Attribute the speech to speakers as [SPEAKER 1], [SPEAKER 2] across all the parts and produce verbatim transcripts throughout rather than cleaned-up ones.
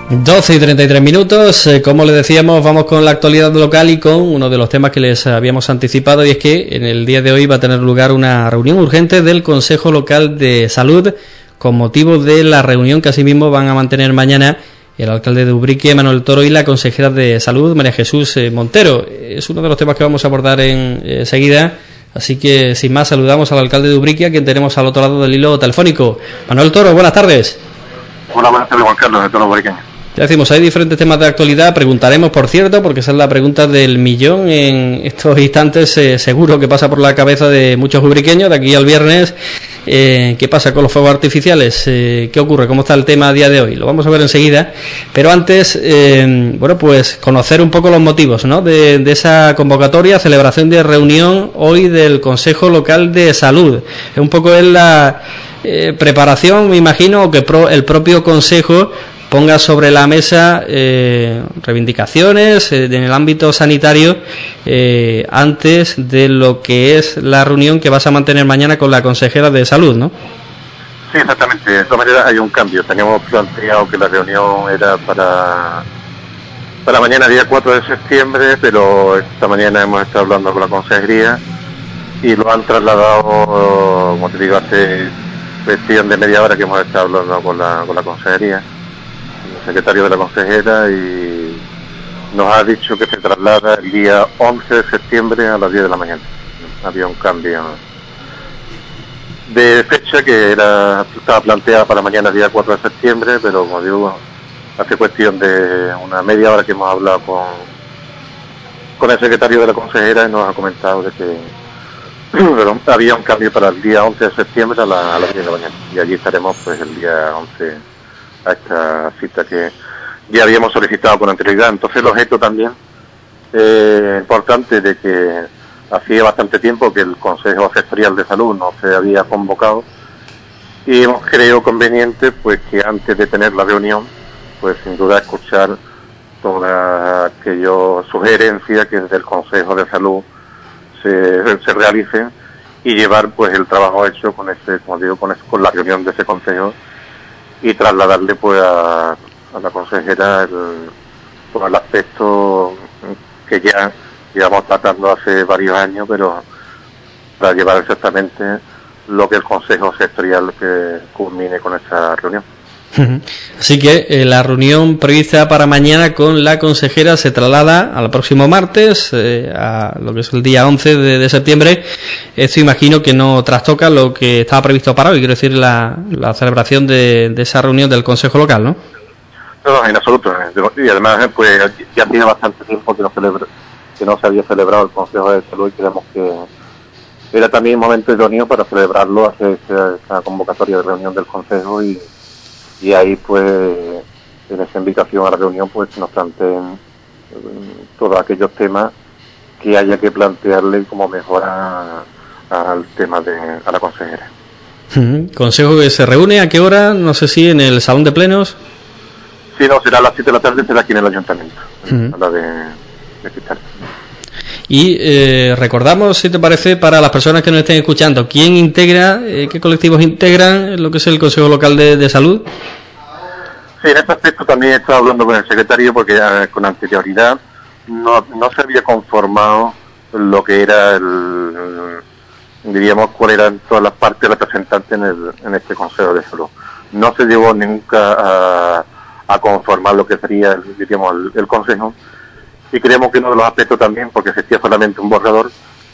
[SPEAKER 1] doce y treinta y tres minutos, eh, como les decíamos, vamos con la actualidad local y con uno de los temas que les habíamos anticipado, y es que en el día de hoy va a tener lugar una reunión urgente del Consejo Local de Salud con motivo de la reunión que asimismo van a mantener mañana el alcalde de Ubrique, Manuel Toro, y la consejera de Salud, María Jesús eh, Montero. Es uno de los temas que vamos a abordar enseguida, eh, así que sin más saludamos al alcalde de Ubrique, a quien tenemos al otro lado del hilo telefónico. Manuel Toro, buenas tardes.
[SPEAKER 2] Hola, buenas tardes, Juan Carlos, de todos los ubriqueños.
[SPEAKER 1] Ya decimos, hay diferentes temas de actualidad, preguntaremos, por cierto, porque esa es la pregunta del millón en estos instantes, eh, seguro que pasa por la cabeza de muchos ubriqueños, de aquí al viernes. Eh, ¿Qué pasa con los fuegos artificiales? Eh, ¿Qué ocurre? ¿Cómo está el tema a día de hoy? Lo vamos a ver enseguida, pero antes, eh, bueno, pues conocer un poco los motivos, ¿no?, de, de esa convocatoria, celebración de reunión hoy del Consejo Local de Salud. Es un poco en la eh, preparación, me imagino, que pro, el propio Consejo ponga sobre la mesa eh, reivindicaciones eh, en el ámbito sanitario eh, antes de lo que es la reunión que vas a mantener mañana con la consejera de Salud, ¿no?
[SPEAKER 2] Sí, exactamente. De todas maneras hay un cambio. Teníamos planteado que la reunión era para para mañana, día cuatro de septiembre, pero esta mañana hemos estado hablando con la consejería y lo han trasladado, como te digo, hace cuestión de media hora que hemos estado hablando con la, con la consejería, secretario de la consejera, y nos ha dicho que se traslada el día once de septiembre a las diez de la mañana. Había un cambio de fecha que era estaba planteada para mañana, día cuatro de septiembre, pero como digo, hace cuestión de una media hora que hemos hablado con con el secretario de la consejera y nos ha comentado de que pero había un cambio para el día once de septiembre a, la, a las diez de la mañana, y allí estaremos pues el día once a esta cita que ya habíamos solicitado con anterioridad. Entonces el objeto también eh, importante de que hacía bastante tiempo que el Consejo Sectorial de Salud no se había convocado, y hemos creído conveniente pues que antes de tener la reunión pues sin duda escuchar todas aquellas sugerencias que desde el Consejo de Salud se, se realicen y llevar pues el trabajo hecho con ese, como digo, con, ese, con la reunión de ese Consejo, y trasladarle pues a, a la consejera el, pues, el aspecto que ya llevamos tratando hace varios años, pero para llevar exactamente lo que el Consejo Sectorial que culmine con esta reunión.
[SPEAKER 1] Así que eh, la reunión prevista para mañana con la consejera se traslada al próximo martes, eh, a lo que es el día once de, de septiembre. Esto imagino que no trastoca lo que estaba previsto para hoy, quiero decir, la, la celebración de, de esa reunión del Consejo Local, ¿no?
[SPEAKER 2] No, no, en absoluto. Y además, pues ya tiene bastante tiempo que no, celebra, que no se había celebrado el Consejo de Salud, y creemos que era también un momento idóneo para celebrarlo, hacer esa, esa convocatoria de reunión del Consejo, y y ahí pues en esa invitación a la reunión pues nos planteen eh, todos aquellos temas que haya que plantearle como mejora al tema de a la consejera.
[SPEAKER 1] Uh-huh. Consejo que se reúne, ¿a qué hora? No sé si en el salón de plenos.
[SPEAKER 2] Sí, no, será a las siete de la tarde, será aquí en el ayuntamiento, uh-huh. a la de, de Cristal.
[SPEAKER 1] Y eh, recordamos, si te parece, para las personas que nos estén escuchando, ¿quién integra, eh, qué colectivos integran lo que es el Consejo Local de, de Salud?
[SPEAKER 2] Sí, en este aspecto también he estado hablando con el secretario, porque eh, con anterioridad no, no se había conformado lo que era el, diríamos, cuál eran todas las partes representantes en, el, en este Consejo de Salud. No se llegó nunca a, a conformar lo que sería, el, diríamos, el, el Consejo. Y creemos que uno de los aspectos también, porque existía solamente un borrador,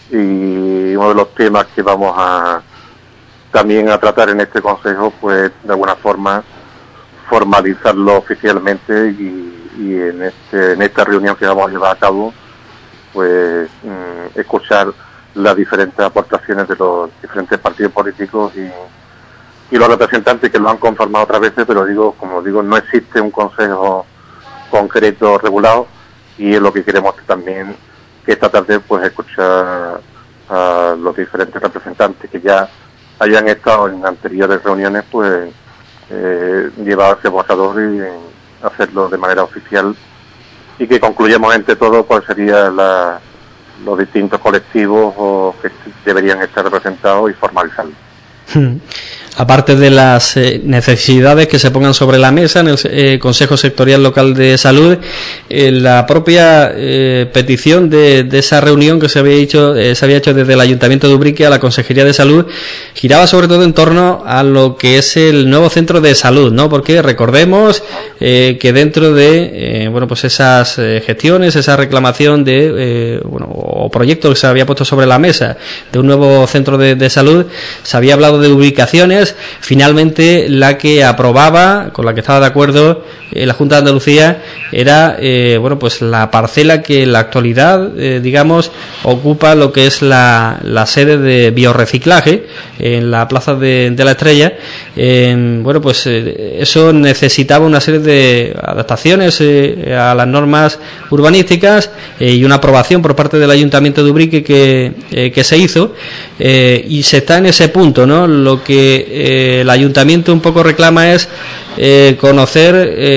[SPEAKER 2] y uno de los temas que vamos a también a tratar en este consejo, pues de alguna forma formalizarlo oficialmente, y, y en este en esta reunión que vamos a llevar a cabo, pues mmm, escuchar las diferentes aportaciones de los diferentes partidos políticos y, y los representantes que lo han conformado otras veces, pero digo, como digo, no existe un consejo concreto regulado. Y es lo que queremos también, que esta tarde pues escuchar a los diferentes representantes que ya hayan estado en anteriores reuniones, pues eh, llevar ese borrador y eh, hacerlo de manera oficial, y que concluyamos entre todos cuáles serían la, los distintos colectivos o que deberían estar representados y formalizarlos.
[SPEAKER 1] aparte de las eh, necesidades que se pongan sobre la mesa en el eh, Consejo Sectorial Local de Salud, eh, la propia eh, petición de, de esa reunión que se había hecho eh, se había hecho desde el Ayuntamiento de Ubrique a la Consejería de Salud giraba sobre todo en torno a lo que es el nuevo centro de salud, ¿no? Porque recordemos eh, que dentro de eh, bueno pues esas eh, gestiones, esa reclamación de eh, bueno o proyecto que se había puesto sobre la mesa de un nuevo centro de, de salud, se había hablado de ubicaciones. Finalmente la que aprobaba, con la que estaba de acuerdo eh, la Junta de Andalucía, era eh, bueno pues la parcela que en la actualidad eh, digamos ocupa lo que es la, la sede de biorreciclaje en la Plaza de, de la Estrella. Eh, bueno pues eh, eso necesitaba una serie de adaptaciones eh, a las normas urbanísticas eh, y una aprobación por parte del Ayuntamiento de Ubrique que, eh, que se hizo eh, y se está en ese punto, ¿no? Lo que eh, el Ayuntamiento un poco reclama es eh, conocer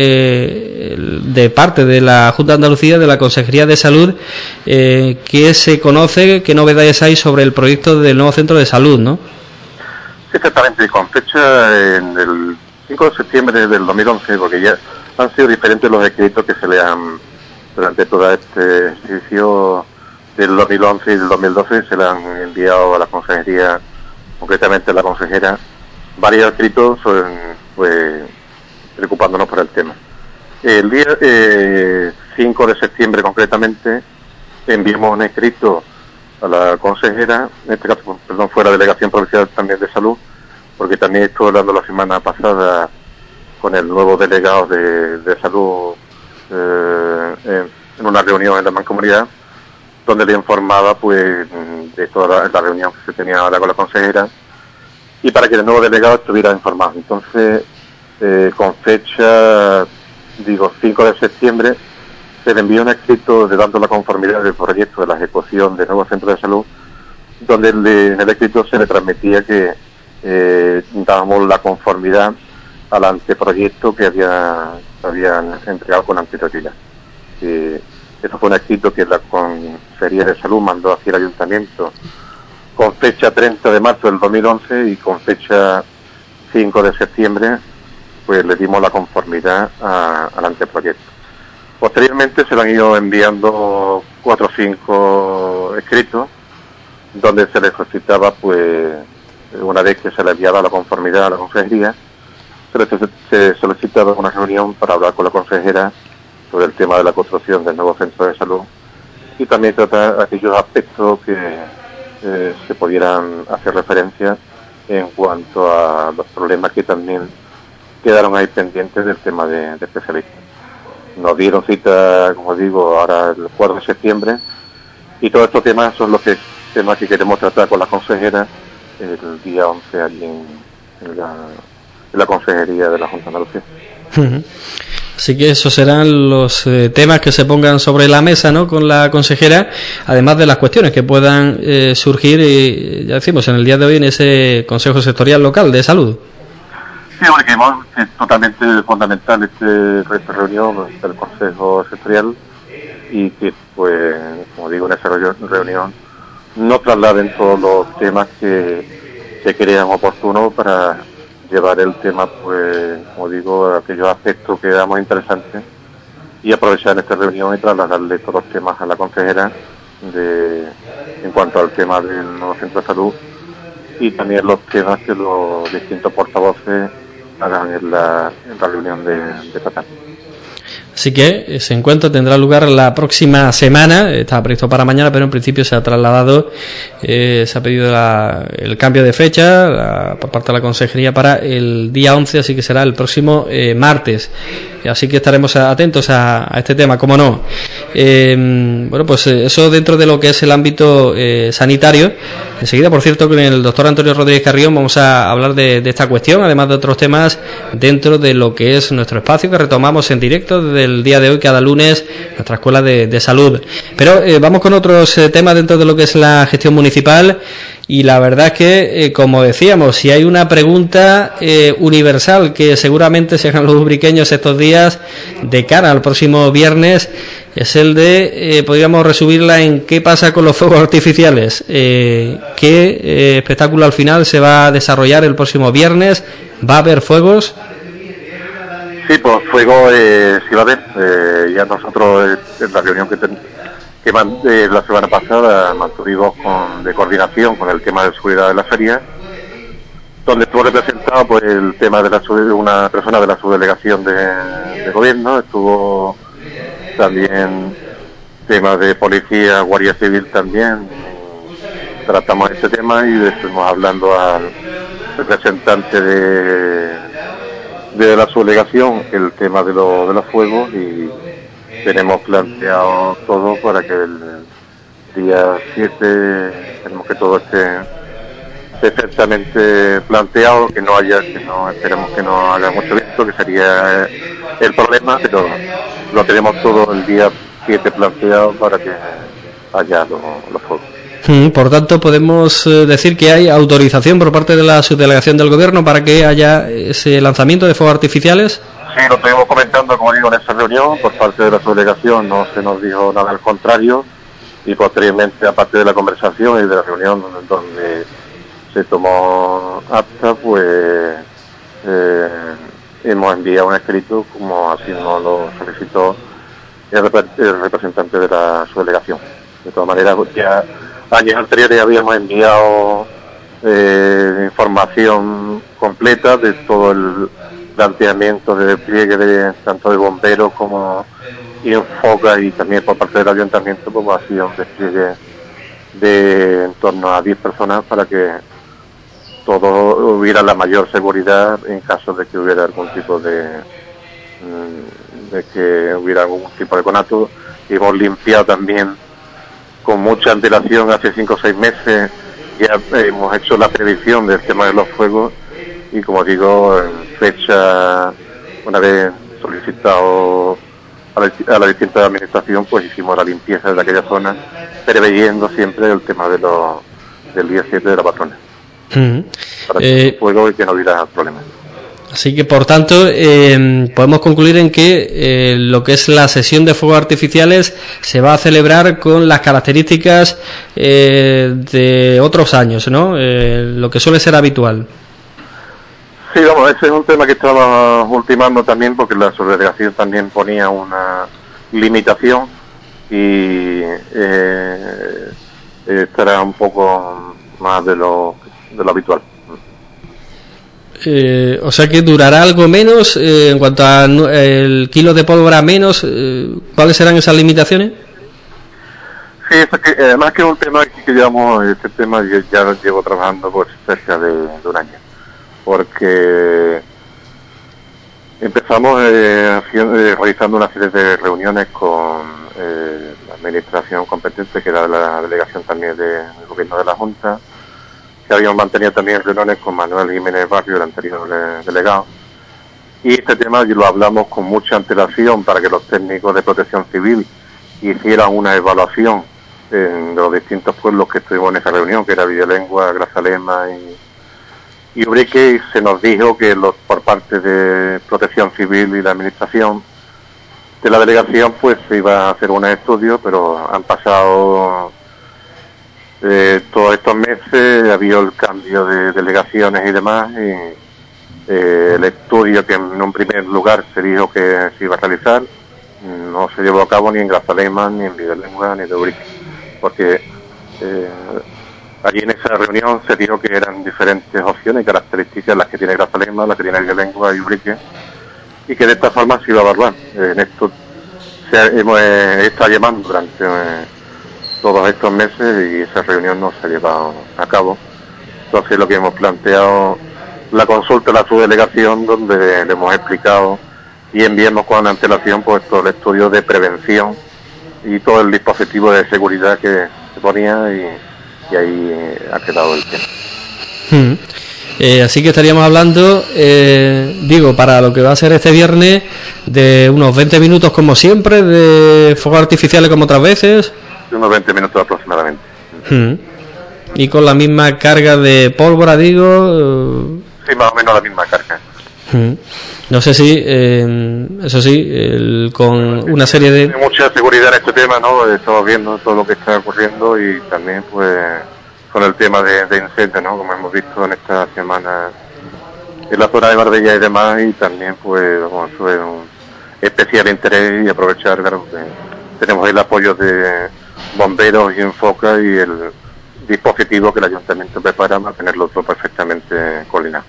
[SPEAKER 1] eh, de parte de la Junta de Andalucía, de la Consejería de Salud, eh, qué se conoce, qué novedades hay sobre el proyecto del nuevo centro de salud, ¿no?
[SPEAKER 2] Exactamente, con fecha en el cinco de septiembre del dos mil once, porque ya han sido diferentes los escritos que se le han, durante todo este ejercicio del dos mil once y del dos mil doce, se le han enviado a la Consejería, concretamente a la consejera, varios escritos pues, preocupándonos por el tema. El día eh, cinco de septiembre concretamente enviamos un escrito a la consejera, en este caso, perdón, fue la Delegación Provincial también de Salud, porque también estuve hablando la semana pasada con el nuevo delegado de, de Salud eh, en, en una reunión en la Mancomunidad, donde le informaba pues de toda la, la reunión que se tenía ahora con la consejera y para que el nuevo delegado estuviera informado. Entonces, eh, con fecha, digo, cinco de septiembre, se le envió un escrito de dando la conformidad del proyecto de la ejecución del nuevo centro de salud, donde le, en el escrito se le transmitía que eh, dábamos la conformidad al anteproyecto que había, habían entregado con anterioridad. Eh, Eso fue un escrito que la Consejería de Salud mandó hacia el Ayuntamiento con fecha treinta de marzo del dos mil once y con fecha cinco de septiembre pues le dimos la conformidad a, al anteproyecto. Posteriormente se le han ido enviando cuatro o cinco escritos donde se le solicitaba, pues, una vez que se le enviaba la conformidad a la Consejería, se le se solicitaba una reunión para hablar con la consejera sobre el tema de la construcción del nuevo centro de salud y también tratar aquellos aspectos que eh, se pudieran hacer referencia en cuanto a los problemas que también quedaron ahí pendientes del tema de, de especialistas. Nos dieron cita, como digo, ahora el cuatro de septiembre y todos estos temas son los que, temas que queremos tratar con la consejera el día once allí en, en, la, en la Consejería de la Junta de Andalucía.
[SPEAKER 1] Uh-huh. Así que esos serán los eh, temas que se pongan sobre la mesa, ¿no?, con la consejera, además de las cuestiones que puedan eh, surgir, eh, ya decimos, en el día de hoy en ese Consejo Sectorial Local de Salud.
[SPEAKER 2] Sí, porque es totalmente fundamental este, esta reunión del Consejo Sectorial y que, pues, como digo, en esa reunión no trasladen todos los temas que se crean oportunos para llevar el tema, pues, como digo, a aquellos aspectos que damos interesantes y aprovechar en esta reunión y trasladarle todos los temas a la consejera de, en cuanto al tema del nuevo centro de salud y también los temas que los distintos portavoces hagan en la, en la reunión de, de esta tarde.
[SPEAKER 1] Así que ese encuentro tendrá lugar la próxima semana, estaba previsto para mañana, pero en principio se ha trasladado, eh, se ha pedido la, el cambio de fecha la, por parte de la Consejería para el día once, así que será el próximo eh, martes. Así que estaremos atentos a, a este tema, como no. Eh, bueno, pues eso dentro de lo que es el ámbito eh, sanitario. Enseguida, por cierto, con el doctor Antonio Rodríguez Carrión vamos a hablar de, de esta cuestión, además de otros temas dentro de lo que es nuestro espacio que retomamos en directo desde el día de hoy, cada lunes, nuestra Escuela de, de Salud. Pero eh, vamos con otros eh, temas dentro de lo que es la gestión municipal Y la verdad es que, eh, como decíamos, si hay una pregunta eh, universal que seguramente se hagan los ubriqueños estos días de cara al próximo viernes, es el de, eh, podríamos resumirla en qué pasa con los fuegos artificiales, eh, qué eh, espectáculo al final se va a desarrollar el próximo viernes, va a haber fuegos.
[SPEAKER 2] Sí, pues fuego eh, sí va a haber, eh, ya nosotros eh, en la reunión que tenemos que eh, la semana pasada mantuvimos con, de coordinación con el tema de seguridad de la feria, donde estuvo representado pues el tema de la una persona de la subdelegación de, de gobierno, estuvo también temas de policía, guardia civil también, tratamos este tema y estuvimos hablando al representante de, de la subdelegación el tema de, lo, de los fuegos y tenemos planteado todo para que el día siete tenemos que todo esté perfectamente planteado, que no haya, que no esperemos que no haga mucho viento, que sería el problema, pero lo tenemos todo el día siete planteado para que haya los, los fuegos.
[SPEAKER 1] Por tanto, podemos decir que hay autorización por parte de la subdelegación del gobierno para que haya ese lanzamiento de fuegos artificiales.
[SPEAKER 2] Sí, lo estuvimos comentando, como digo, en esa reunión, por parte de la subdelegación no se nos dijo nada al contrario, y posteriormente, aparte de la conversación y de la reunión donde se tomó acta, pues eh, hemos enviado un escrito, como así nos lo solicitó el, rep el representante de la subdelegación. De todas maneras, ya años anteriores habíamos enviado eh, información completa de todo el planteamiento de despliegue de tanto de bomberos como y enfoca y también por parte del ayuntamiento como ha sido un despliegue de en torno a diez personas para que todo hubiera la mayor seguridad en caso de que hubiera algún tipo de de que hubiera algún tipo de conato. Y hemos limpiado también con mucha antelación hace cinco o seis meses, ya hemos hecho la previsión del tema de los fuegos y como digo, en fecha, una vez solicitado a la, a la distinta administración, pues hicimos la limpieza de aquella zona, preveyendo siempre el tema de los del día siete de la patrona. Mm. Para que eh, fuego y que no hubiera problemas.
[SPEAKER 1] Así que, por tanto, eh, podemos concluir en que eh, lo que es la sesión de fuegos artificiales se va a celebrar con las características eh, de otros años, ¿no? Eh, lo que suele ser habitual.
[SPEAKER 2] Sí, vamos, ese es un tema que estamos ultimando también porque la subdelegación también ponía una limitación y eh, estará un poco más de lo, de lo habitual.
[SPEAKER 1] Eh, o sea que durará algo menos eh, en cuanto a el kilo de pólvora menos. Eh, ¿Cuáles serán esas limitaciones?
[SPEAKER 2] Sí, es que, además que es un tema que llevamos, este tema yo ya lo llevo trabajando por cerca de, de un año, porque empezamos eh, haciendo, eh, realizando una serie de reuniones con eh, la administración competente, que era la delegación también de, del gobierno de la Junta, que habíamos mantenido también reuniones con Manuel Jiménez Barrio, el anterior eh, delegado, y este tema lo hablamos con mucha antelación para que los técnicos de protección civil hicieran una evaluación en los distintos pueblos que estuvimos en esa reunión, que era Villalengua, Grazalema y, y Ubrique, y se nos dijo que los, por parte de protección civil y la administración de la delegación pues se iba a hacer un estudio, pero han pasado Eh, todos estos meses, ha habido el cambio de delegaciones y demás, y eh, el estudio que en un primer lugar se dijo que se iba a realizar no se llevó a cabo ni en Grazalema, ni en Villalengua, ni en Ubrique, porque eh, allí en esa reunión se dijo que eran diferentes opciones y características las que tiene Grazalema, las que tiene Villalengua y Ubrique, y que de esta forma se iba a evaluar. Eh, en esto se hemos eh, estado llamando durante eh, todos estos meses y esa reunión no se ha llevado a cabo. Entonces lo que hemos planteado, la consulta a la subdelegación, donde le hemos explicado y enviamos con antelación pues todo el estudio de prevención y todo el dispositivo de seguridad que se ponía y, y ahí ha quedado el tema.
[SPEAKER 1] Hmm. Eh, así que estaríamos hablando, eh, digo, para lo que va a ser este viernes, de unos veinte minutos como siempre, de fuegos artificiales como otras veces.
[SPEAKER 2] Unos veinte minutos aproximadamente.
[SPEAKER 1] Hmm. Y con la misma carga de pólvora, digo...
[SPEAKER 2] Sí, más o menos la misma carga.
[SPEAKER 1] No sé si, eh, eso sí, el, con una serie de...
[SPEAKER 2] Hay mucha seguridad en este tema, ¿no? Estamos viendo todo lo que está ocurriendo y también, pues, con el tema de, de incendios, ¿no? Como hemos visto en esta semana en la zona de Marbella y demás, y también, pues, bueno, eso es un especial interés y aprovechar, claro, que tenemos el apoyo de bomberos y Enfoca y el dispositivo que el ayuntamiento prepara para tenerlo todo perfectamente coordinado.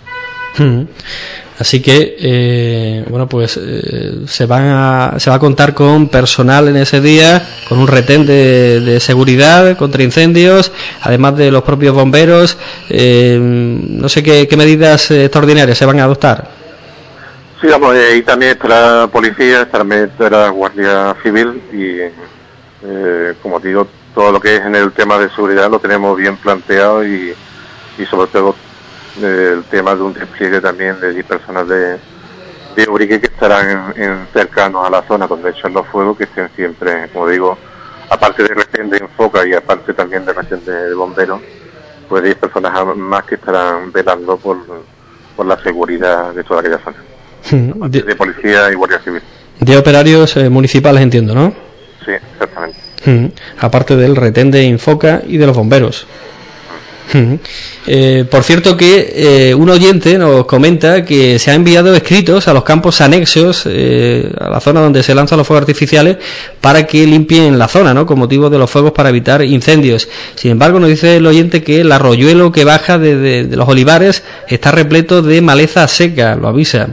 [SPEAKER 1] Así que, eh, bueno, pues eh, se van a, se va a contar con personal en ese día, con un retén de, de seguridad contra incendios, además de los propios bomberos. Eh, no sé qué, qué medidas extraordinarias se van a adoptar.
[SPEAKER 2] Sí, vamos, eh, y también estará la policía, también estará la Guardia Civil y, eh, como digo, todo lo que es en el tema de seguridad lo tenemos bien planteado y, y sobre todo el tema de un despliegue también de personas de, de Ubrique que estarán en, en cercanos a la zona donde echan los fuegos, que estén siempre, como digo, aparte de retén de Enfoca y aparte también de retén de bomberos, pues hay personas más que estarán velando por, por la seguridad de toda aquella zona. De, de policía y guardia civil.
[SPEAKER 1] De operarios eh, municipales, entiendo, ¿no?
[SPEAKER 2] Sí, exactamente.
[SPEAKER 1] Uh-huh. Aparte del retén de Infoca y de los bomberos. Uh-huh. Eh, por cierto que eh, un oyente nos comenta que se ha enviado escritos a los campos anexos eh, a la zona donde se lanzan los fuegos artificiales para que limpien la zona, ¿no? Con motivo de los fuegos para evitar incendios. Sin embargo, nos dice el oyente que el arroyuelo que baja de, de, de los olivares está repleto de maleza seca, lo avisa.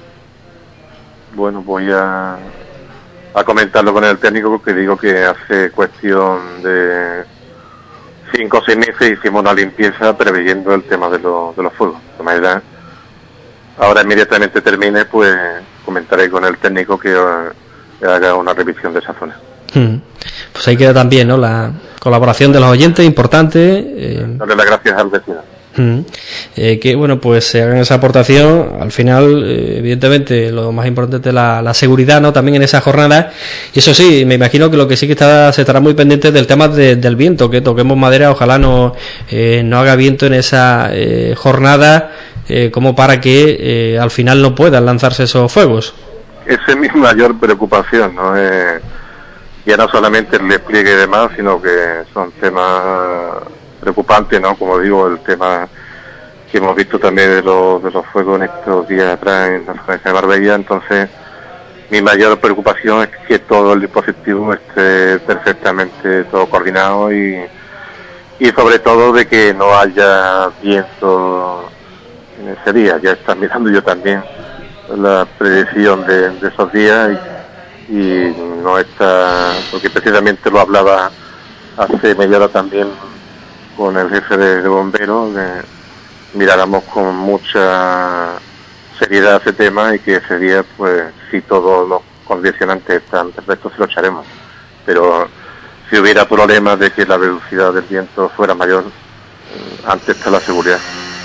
[SPEAKER 2] Bueno, voy a, a comentarlo con el técnico, que digo que hace cuestión de cinco o seis meses hicimos una limpieza preveyendo el tema de, lo, de los fuegos. De manera, ahora inmediatamente termine, pues comentaré con el técnico que, que haga una revisión de esa zona.
[SPEAKER 1] Hmm. Pues ahí queda también, ¿no?, la colaboración de los oyentes, importante. Eh...
[SPEAKER 2] Darle las gracias al vecino.
[SPEAKER 1] Mm. Eh, que bueno, pues se hagan esa aportación. Al final, eh, evidentemente, lo más importante es la, la seguridad, ¿no?, también en esa jornada. Y eso sí, me imagino que lo que sí que está, se estará muy pendiente del tema de, del viento, que toquemos madera, ojalá no, eh, no haga viento en esa eh, jornada, eh, como para que eh, al final no puedan lanzarse esos fuegos.
[SPEAKER 2] Esa es mi mayor preocupación, ¿no? Eh, ya no solamente el despliegue y demás, sino que son temas preocupante, ¿no? Como digo, el tema que hemos visto también de los, de los fuegos en estos días atrás en la zona de Marbella. Entonces, mi mayor preocupación es que todo el dispositivo esté perfectamente todo coordinado y, y sobre todo de que no haya viento en ese día. Ya está mirando yo también la predicción de, de esos días y, y no está, porque precisamente lo hablaba hace media hora también con el jefe de, de bomberos, que miráramos con mucha seriedad ese tema y que ese día, pues, si todos los condicionantes están perfectos, se lo echaremos. Pero si hubiera problemas de que la velocidad del viento fuera mayor, antes está la seguridad.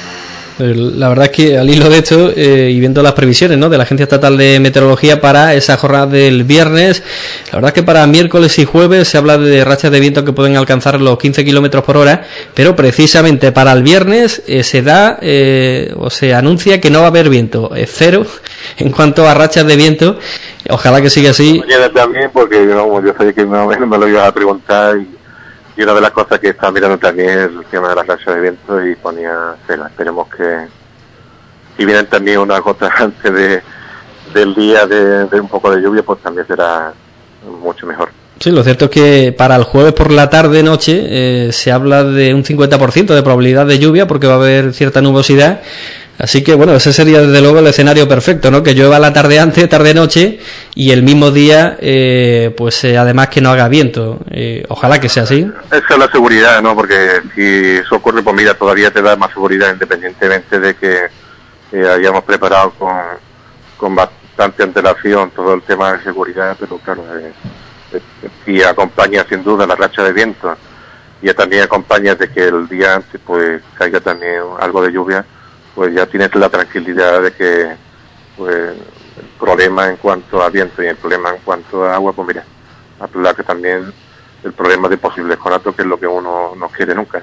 [SPEAKER 1] La verdad es que al hilo de esto eh, y viendo las previsiones, ¿no?, de la Agencia Estatal de Meteorología para esa jornada del viernes, la verdad es que para miércoles y jueves se habla de rachas de viento que pueden alcanzar los quince kilómetros por hora, pero precisamente para el viernes eh, se da eh, o se anuncia que no va a haber viento, es cero en cuanto a rachas de viento. Ojalá que siga así.
[SPEAKER 2] Mañana también, porque no, yo sabía que más o menos me lo ibas a preguntar y Y una de las cosas que estaba mirando también es el tema de las rachas de viento y ponía cero. Esperemos que si vienen también unas gotas antes de, del día de, de un poco de lluvia, pues también será mucho mejor.
[SPEAKER 1] Sí, lo cierto es que para el jueves por la tarde-noche eh, se habla de un cincuenta por ciento de probabilidad de lluvia porque va a haber cierta nubosidad. Así que, bueno, ese sería desde luego el escenario perfecto, ¿no? Que llueva la tarde antes, tarde-noche, y el mismo día, eh, pues eh, además que no haga viento. Eh, ojalá que sea así.
[SPEAKER 2] Esa es la seguridad, ¿no? Porque si eso ocurre, pues mira, todavía te da más seguridad, independientemente de que eh, hayamos preparado con, con bastante antelación todo el tema de seguridad, pero claro, eh, eh, si acompaña sin duda la racha de viento, y también acompaña de que el día antes, pues caiga también algo de lluvia, pues ya tienes la tranquilidad de que, pues, el problema en cuanto a viento y el problema en cuanto a agua, pues mira, hablar que también el problema de posibles conatos, que es lo que uno no quiere nunca.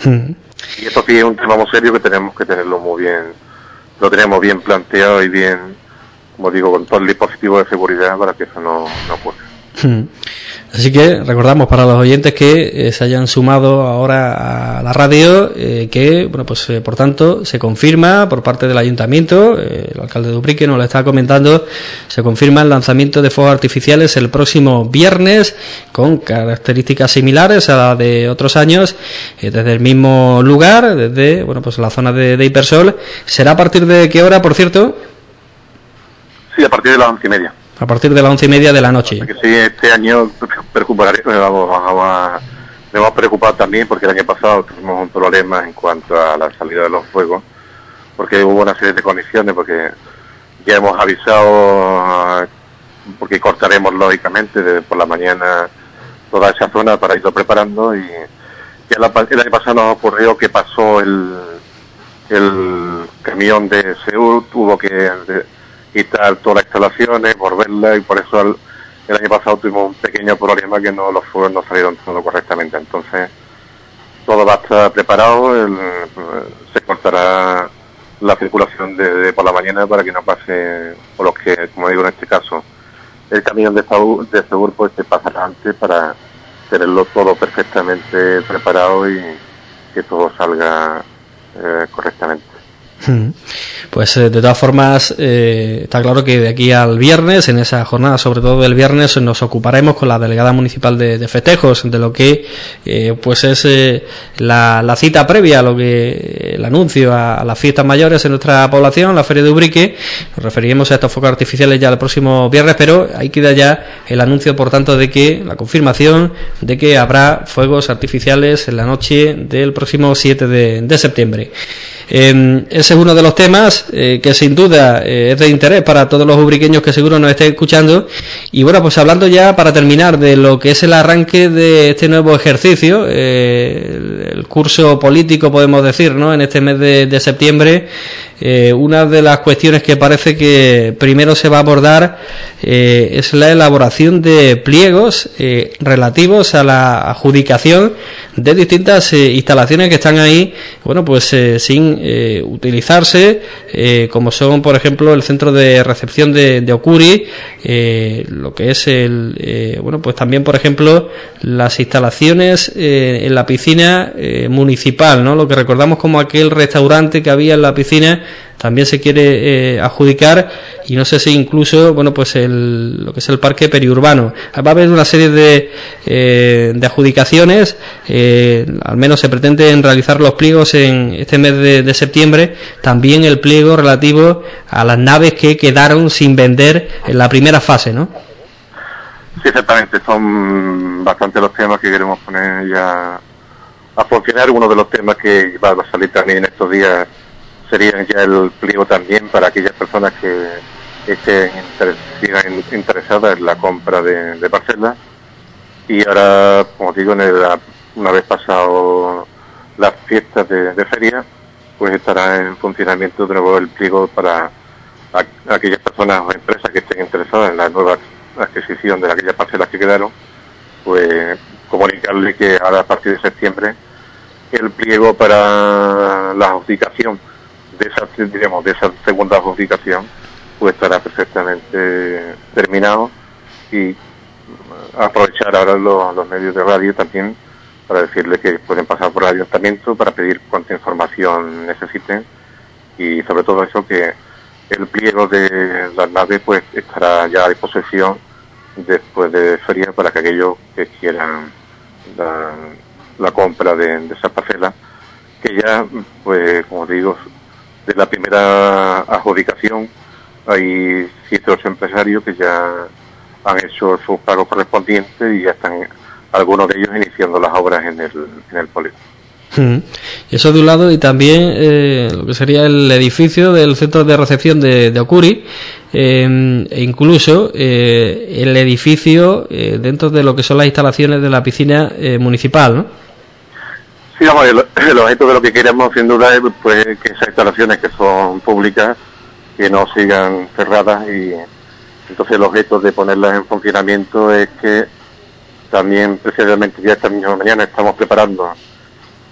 [SPEAKER 1] Mm.
[SPEAKER 2] Y esto sí es un tema muy serio que tenemos que tenerlo muy bien, lo tenemos bien planteado y bien, como digo, con todo el dispositivo de seguridad para que eso no, no ocurra.
[SPEAKER 1] Mm. Así que recordamos para los oyentes que eh, se hayan sumado ahora a la radio eh, que, bueno, pues eh, por tanto se confirma por parte del ayuntamiento, eh, el alcalde de Ubrique nos lo está comentando, se confirma el lanzamiento de fuegos artificiales el próximo viernes con características similares a las de otros años, eh, desde el mismo lugar, desde, bueno, pues la zona de, de Hipersol. ¿Será a partir de qué hora, por cierto?
[SPEAKER 2] Sí, a partir de las once y media.
[SPEAKER 1] A partir de las once y media de la noche.
[SPEAKER 2] Porque sí, este año preocuparé, vamos, vamos, me hemos preocupado también porque el año pasado tuvimos un problema en cuanto a la salida de los fuegos, porque hubo una serie de condiciones, porque ya hemos avisado, porque cortaremos lógicamente de, por la mañana toda esa zona para irlo preparando, y ya la, el año pasado nos ocurrió que pasó el, el camión de Seur, tuvo que... De, quitar todas las instalaciones, volverlas, y por eso el, el año pasado tuvimos un pequeño problema que no los fuegos no salieron todo correctamente. Entonces todo va a estar preparado, el, se cortará la circulación de, de por la mañana para que no pase por los que, como digo en este caso, el camión de Segur, de Segur pues se pasará antes para tenerlo todo perfectamente preparado y que todo salga eh, correctamente.
[SPEAKER 1] Pues eh, de todas formas eh, está claro que de aquí al viernes, en esa jornada sobre todo del viernes, nos ocuparemos con la delegada municipal de, de festejos de lo que eh, pues es eh, la, la cita previa a lo que el anuncio a, a las fiestas mayores en nuestra población, la Feria de Ubrique. Nos referiremos a estos focos artificiales ya el próximo viernes, pero ahí queda ya el anuncio, por tanto, de que la confirmación de que habrá fuegos artificiales en la noche del próximo siete de septiembre. Eh, ese es uno de los temas eh, que sin duda eh, es de interés para todos los ubriqueños que seguro nos estén escuchando. Y bueno, pues hablando ya para terminar de lo que es el arranque de este nuevo ejercicio, eh, el, el curso político, podemos decir, ¿no?, en este mes de, de septiembre. Eh, una de las cuestiones que parece que primero se va a abordar eh, es la elaboración de pliegos eh, relativos a la adjudicación de distintas eh, instalaciones que están ahí, bueno, pues eh, sin eh, utilizarse, eh, como son, por ejemplo, el centro de recepción de, de Ocuri, eh, lo que es el, eh, bueno, pues también, por ejemplo, las instalaciones eh, en la piscina eh, municipal, ¿no? Lo que recordamos como aquel restaurante que había en la piscina también se quiere eh, adjudicar, y no sé si incluso, bueno, pues el, lo que es el parque periurbano. Va a haber una serie de, eh, de adjudicaciones, eh, al menos se pretenden realizar los pliegos en este mes de, de septiembre, también el pliego relativo a las naves que quedaron sin vender en la primera fase, ¿no?
[SPEAKER 2] Sí, exactamente, son bastante los temas que queremos poner ya a funcionar. Uno de los temas que va a salir también en estos días sería ya el pliego también para aquellas personas que estén interes- interesadas en la compra de, de parcelas. Y ahora, como digo, en el, una vez pasado las fiestas de, de feria, pues estará en funcionamiento de nuevo el pliego para a, a aquellas personas o empresas que estén interesadas en la nueva adquisición de aquellas parcelas que quedaron, pues comunicarle que ahora a partir de septiembre el pliego para la adjudicación de esa, digamos, de esa segunda adjudicación pues estará perfectamente terminado, y aprovechar ahora los, los medios de radio también para decirle que pueden pasar por el ayuntamiento para pedir cuanta información necesiten, y sobre todo eso, que el pliego de las naves pues estará ya a disposición después de feria para que aquellos que quieran la, la compra de, de esas parcelas, que ya, pues como digo, de la primera adjudicación hay siete o ocho empresarios que ya han hecho sus pagos correspondientes y ya están algunos de ellos iniciando las obras en el, en el polígono.
[SPEAKER 1] Eso de un lado, y también eh, lo que sería el edificio del centro de recepción de, de Ocuri, eh, e incluso eh, el edificio eh, dentro de lo que son las instalaciones de la piscina eh, municipal, ¿no?
[SPEAKER 2] Sí, vamos, el, el objeto de lo que queremos sin duda es pues que esas instalaciones que son públicas que no sigan cerradas, y entonces el objeto de ponerlas en funcionamiento es que también precisamente ya esta misma mañana estamos preparando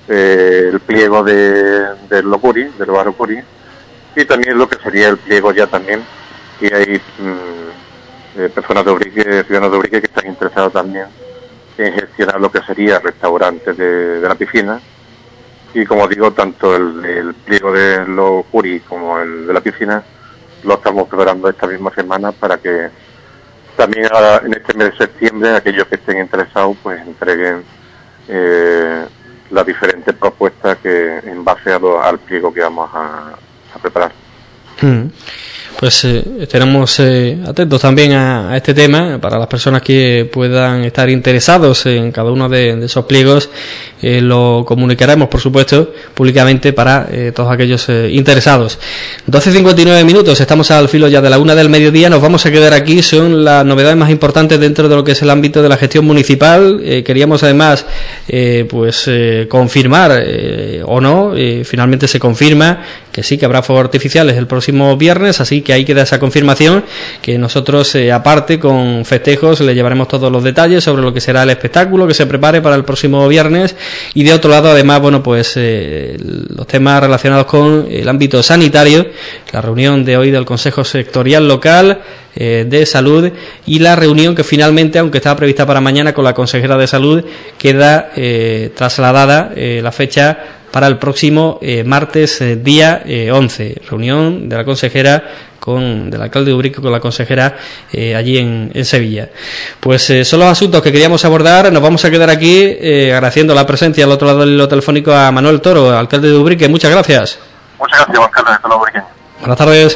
[SPEAKER 2] eh, el pliego de, de Locuri, del barrio Curi, y también lo que sería el pliego ya también, y hay mm, eh, personas de Ubrique, ciudadanos de Ubrique que están interesados también en gestionar lo que sería restaurantes de, de la piscina, y como digo, tanto el, el pliego de Locuri como el de la piscina lo estamos preparando esta misma semana para que también ahora, en este mes de septiembre, aquellos que estén interesados pues entreguen eh, las diferentes propuestas que en base a lo, al pliego que vamos a, a preparar.
[SPEAKER 1] Hmm. Pues eh, estaremos eh, atentos también a, a este tema para las personas que puedan estar interesados en cada uno de, de esos pliegos. Eh, lo comunicaremos, por supuesto, públicamente para eh, todos aquellos eh, interesados. doce cincuenta y nueve minutos, estamos al filo ya de la una del mediodía. Nos vamos a quedar aquí, son las novedades más importantes dentro de lo que es el ámbito de la gestión municipal. Eh, queríamos además eh, pues eh, confirmar eh, o no, eh, finalmente se confirma que sí, que habrá fuegos artificiales el próximo viernes, así que ahí queda esa confirmación, que nosotros eh, aparte con festejos le llevaremos todos los detalles sobre lo que será el espectáculo que se prepare para el próximo viernes. Y de otro lado, además, bueno, pues eh, los temas relacionados con el ámbito sanitario, la reunión de hoy del Consejo Sectorial Local eh, de Salud, y la reunión que finalmente, aunque estaba prevista para mañana con la consejera de Salud, queda eh, trasladada eh, la fecha para el próximo eh, martes eh, día eh, once, reunión de la consejera con del alcalde de Ubrique con la consejera eh, allí en, en Sevilla. Pues eh, son los asuntos que queríamos abordar. Nos vamos a quedar aquí eh, agradeciendo la presencia al otro lado del hilo telefónico a Manuel Toro, alcalde de Ubrique. Muchas gracias.
[SPEAKER 2] Muchas gracias, alcalde de Ubrique.
[SPEAKER 1] Buenas tardes.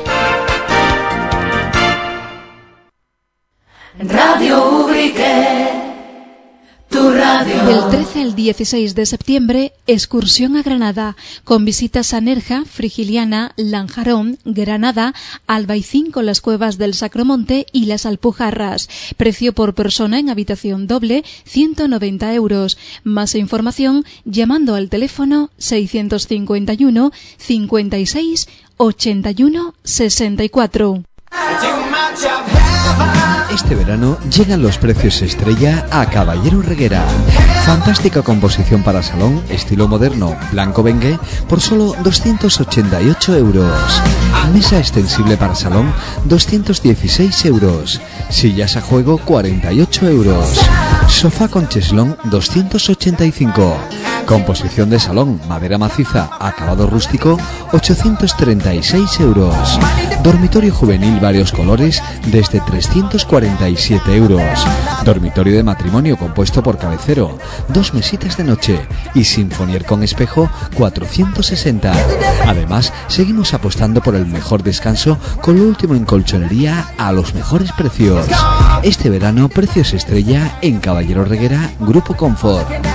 [SPEAKER 3] Radio Ubrique, tu radio.
[SPEAKER 4] Del trece al dieciséis de septiembre, excursión a Granada, con visitas a Nerja, Frigiliana, Lanjarón, Granada, Albaicín con las cuevas del Sacromonte y las Alpujarras. Precio por persona en habitación doble, ciento noventa euros. Más información llamando al teléfono seiscientos cincuenta y uno, cincuenta y seis, ochenta y uno, sesenta y cuatro.
[SPEAKER 5] Este verano llegan los precios estrella a Caballero Reguera. Fantástica composición para salón, estilo moderno, blanco bengue, por solo doscientos ochenta y ocho euros. Mesa extensible para salón, doscientos dieciséis euros. Sillas a juego, cuarenta y ocho euros. Sofá con cheslón, doscientos ochenta y cinco. Composición de salón, madera maciza, acabado rústico, ochocientos treinta y seis euros. Dormitorio juvenil varios colores, desde trescientos cuarenta y siete euros. Dormitorio de matrimonio compuesto por cabecero, dos mesitas de noche y sinfonier con espejo, cuatrocientos sesenta. Además, seguimos apostando por el mejor descanso con lo último en colchonería a los mejores precios. Este verano, precios estrella en Caballero Reguera, Grupo Confort.